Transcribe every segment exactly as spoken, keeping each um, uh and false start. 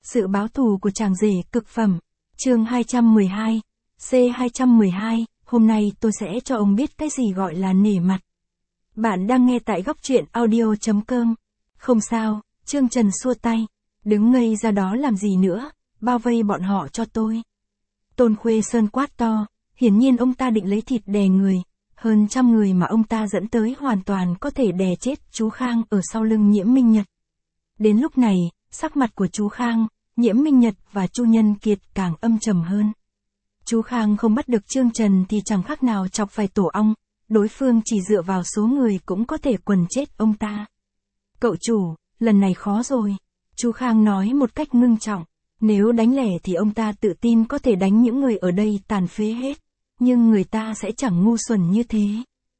Sự báo thù của chàng rể cực phẩm. Chương hai trăm mười hai. C hai trăm mười hai, hôm nay tôi sẽ cho ông biết cái gì gọi là nể mặt. Bạn đang nghe tại góc truyện audio chấm com. Không sao, Trương Trần xua tay. Đứng ngây ra đó làm gì nữa, bao vây bọn họ cho tôi. Tôn Khuê Sơn quát to, hiển nhiên ông ta định lấy thịt đè người. Hơn trăm người mà ông ta dẫn tới hoàn toàn có thể đè chết chú Khang ở sau lưng Nhiễm Minh Nhật. Đến lúc này, sắc mặt của chú Khang, Nhiễm Minh Nhật và Chu Nhân Kiệt càng âm trầm hơn. Chú Khang không bắt được Trương Trần thì chẳng khác nào chọc phải tổ ong, đối phương chỉ dựa vào số người cũng có thể quần chết ông ta. Cậu chủ, lần này khó rồi. Chú Khang nói một cách ngưng trọng, nếu đánh lẻ thì ông ta tự tin có thể đánh những người ở đây tàn phế hết, nhưng người ta sẽ chẳng ngu xuẩn như thế.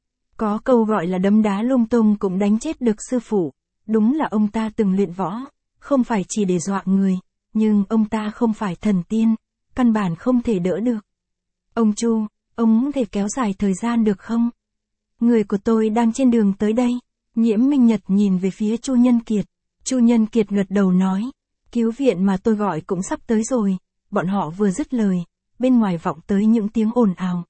Có câu gọi là đấm đá lung tung cũng đánh chết được sư phụ, đúng là ông ta từng luyện võ, không phải chỉ để dọa người, nhưng ông ta không phải thần tiên, căn bản không thể đỡ được. Ông Chu, ông có thể kéo dài thời gian được không? Người của tôi đang trên đường tới đây. Nhiễm Minh Nhật nhìn về phía Chu Nhân Kiệt. Chu Nhân Kiệt gật đầu nói, cứu viện mà tôi gọi cũng sắp tới rồi. Bọn họ vừa dứt lời, bên ngoài vọng tới những tiếng ồn ào.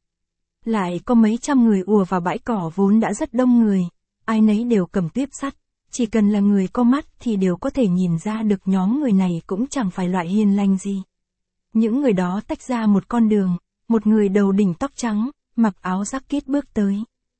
Lại có mấy trăm người ùa vào bãi cỏ vốn đã rất đông người, ai nấy đều cầm tuyếp sắt. Chỉ cần là người có mắt thì đều có thể nhìn ra được nhóm người này cũng chẳng phải loại hiền lành gì. Những người đó tách ra một con đường, một người đầu đỉnh tóc trắng, mặc áo jacket bước tới.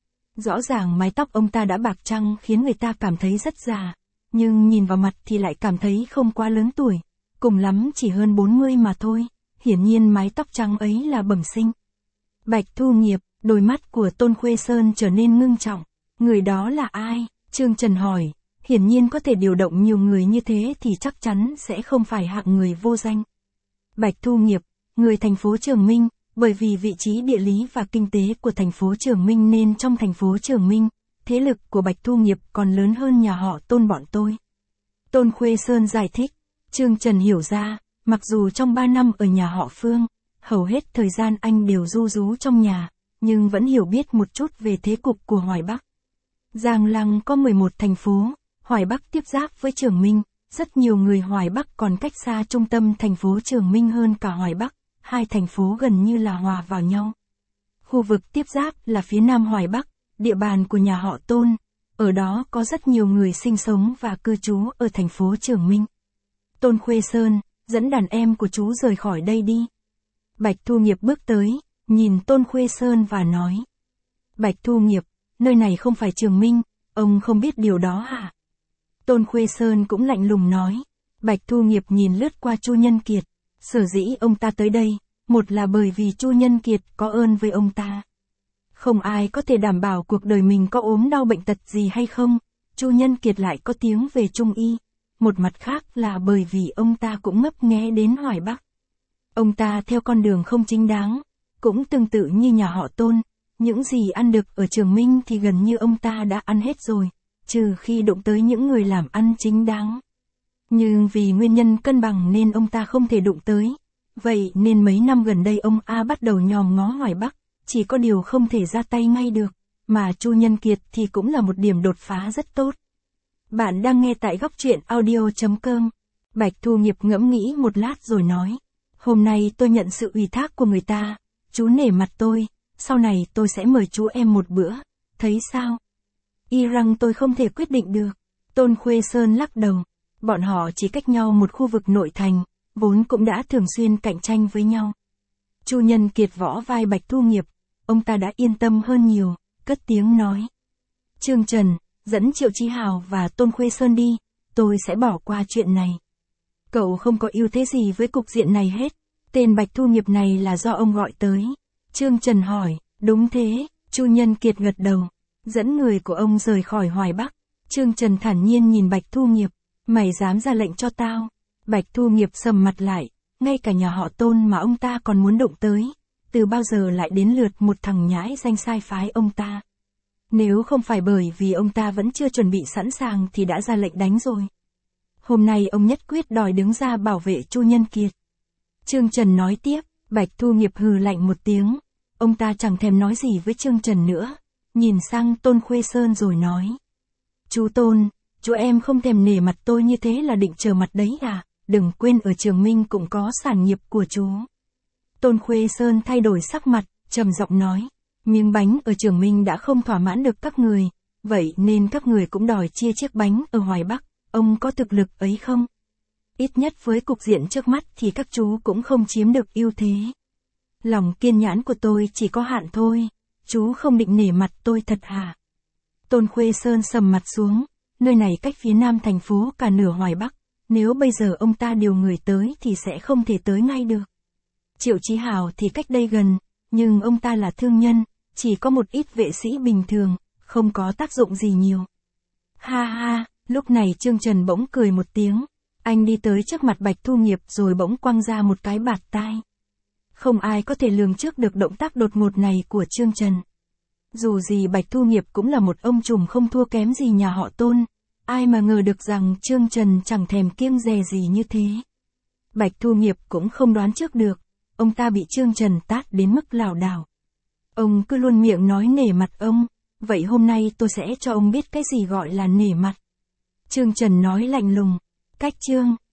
Rõ ràng mái tóc ông ta đã bạc trắng khiến người ta cảm thấy rất già, nhưng nhìn vào mặt thì lại cảm thấy không quá lớn tuổi, cùng lắm chỉ hơn bốn mươi mà thôi, hiển nhiên mái tóc trắng ấy là bẩm sinh. Bạch Thu Nghiệp, đôi mắt của Tôn Khuê Sơn trở nên ngưng trọng, người đó là ai? Trương Trần hỏi. Hiển nhiên có thể điều động nhiều người như thế thì chắc chắn sẽ không phải hạng người vô danh. Bạch Thu Nghiệp, người thành phố Trường Minh, bởi vì vị trí địa lý và kinh tế của thành phố Trường Minh nên trong thành phố Trường Minh, thế lực của Bạch Thu Nghiệp còn lớn hơn nhà họ Tôn bọn tôi. Tôn Khuê Sơn giải thích, Trương Trần hiểu ra, mặc dù trong ba năm ở nhà họ Phương, hầu hết thời gian anh đều ru rú trong nhà, nhưng vẫn hiểu biết một chút về thế cục của Hoài Bắc. Giang Lăng có mười một thành phố. Hoài Bắc tiếp giáp với Trường Minh, rất nhiều người Hoài Bắc còn cách xa trung tâm thành phố Trường Minh hơn cả Hoài Bắc, hai thành phố gần như là hòa vào nhau. Khu vực tiếp giáp là phía nam Hoài Bắc, địa bàn của nhà họ Tôn, ở đó có rất nhiều người sinh sống và cư trú ở thành phố Trường Minh. Tôn Khuê Sơn, dẫn đàn em của chú rời khỏi đây đi. Bạch Thu Nghiệp bước tới, nhìn Tôn Khuê Sơn và nói. Bạch Thu Nghiệp, nơi này không phải Trường Minh, ông không biết điều đó hả? Tôn Khuê Sơn cũng lạnh lùng nói. Bạch Thu Nghiệp nhìn lướt qua Chu Nhân Kiệt. Sở dĩ ông ta tới đây, một là bởi vì Chu Nhân Kiệt có ơn với ông ta. Không ai có thể đảm bảo cuộc đời mình có ốm đau bệnh tật gì hay không, Chu Nhân Kiệt lại có tiếng về Trung Y. Một mặt khác là bởi vì ông ta cũng ngấp nghé đến Hoài Bắc. Ông ta theo con đường không chính đáng, cũng tương tự như nhà họ Tôn, những gì ăn được ở Trường Minh thì gần như ông ta đã ăn hết rồi, trừ khi đụng tới những người làm ăn chính đáng. Nhưng vì nguyên nhân cân bằng nên ông ta không thể đụng tới. Vậy nên mấy năm gần đây ông A bắt đầu nhòm ngó Hoài Bắc, chỉ có điều không thể ra tay ngay được, mà Chu Nhân Kiệt thì cũng là một điểm đột phá rất tốt. Bạn đang nghe tại góc truyện audio chấm com. Bạch Thu Nghiệp ngẫm nghĩ một lát rồi nói, hôm nay tôi nhận sự ủy thác của người ta, chú nể mặt tôi, sau này tôi sẽ mời chú em một bữa, thấy sao? Y rằng tôi không thể quyết định được. Tôn Khuê Sơn lắc đầu. Bọn họ chỉ cách nhau một khu vực nội thành, vốn cũng đã thường xuyên cạnh tranh với nhau. Chu Nhân Kiệt võ vai Bạch Thu Nghiệp, ông ta đã yên tâm hơn nhiều, cất tiếng nói. Trương Trần, dẫn Triệu Chí Hào và Tôn Khuê Sơn đi, tôi sẽ bỏ qua chuyện này. Cậu không có ưu thế gì với cục diện này hết, tên Bạch Thu Nghiệp này là do ông gọi tới. Trương Trần hỏi, đúng thế, Chu Nhân Kiệt gật đầu. Dẫn người của ông rời khỏi Hoài Bắc. Trương Trần thản nhiên nhìn Bạch Thu Nghiệp, mày dám ra lệnh cho tao? Bạch Thu Nghiệp sầm mặt lại, ngay cả nhà họ Tôn mà ông ta còn muốn đụng tới, từ bao giờ lại đến lượt một thằng nhãi danh sai phái ông ta. Nếu không phải bởi vì ông ta vẫn chưa chuẩn bị sẵn sàng thì đã ra lệnh đánh rồi. Hôm nay ông nhất quyết đòi đứng ra bảo vệ Chu Nhân Kiệt. Trương Trần nói tiếp, Bạch Thu Nghiệp hừ lạnh một tiếng, ông ta chẳng thèm nói gì với Trương Trần nữa. Nhìn sang Tôn Khuê Sơn rồi nói. Chú Tôn, chú em không thèm nể mặt tôi như thế là định trở mặt đấy à? đừng quên ở Trường Minh cũng có sản nghiệp của chú. Tôn Khuê Sơn thay đổi sắc mặt, trầm giọng nói, miếng bánh ở Trường Minh đã không thỏa mãn được các người, vậy nên các người cũng đòi chia chiếc bánh ở Hoài Bắc, ông có thực lực ấy không? Ít nhất với cục diện trước mắt thì các chú cũng không chiếm được ưu thế. Lòng kiên nhẫn của tôi chỉ có hạn thôi, chú không định nể mặt tôi thật hả? Tôn Khuê Sơn sầm mặt xuống, nơi này cách phía nam thành phố cả nửa Hoài Bắc, nếu bây giờ ông ta điều người tới thì sẽ không thể tới ngay được. Triệu Chí Hào thì cách đây gần, nhưng ông ta là thương nhân, chỉ có một ít vệ sĩ bình thường, không có tác dụng gì nhiều. Ha ha, lúc này Trương Trần bỗng cười một tiếng, anh đi tới trước mặt Bạch Thu Nghiệp rồi bỗng quăng ra một cái bạt tai. Không ai có thể lường trước được động tác đột ngột này của Trương Trần. Dù gì Bạch Thu Nghiệp cũng là một ông trùm không thua kém gì nhà họ Tôn, ai mà ngờ được rằng Trương Trần chẳng thèm kiêng dè gì như thế. Bạch Thu Nghiệp cũng không đoán trước được, ông ta bị Trương Trần tát đến mức lảo đảo. Ông cứ luôn miệng nói nể mặt ông, vậy hôm nay tôi sẽ cho ông biết cái gì gọi là nể mặt. Trương Trần nói lạnh lùng, cách Trương.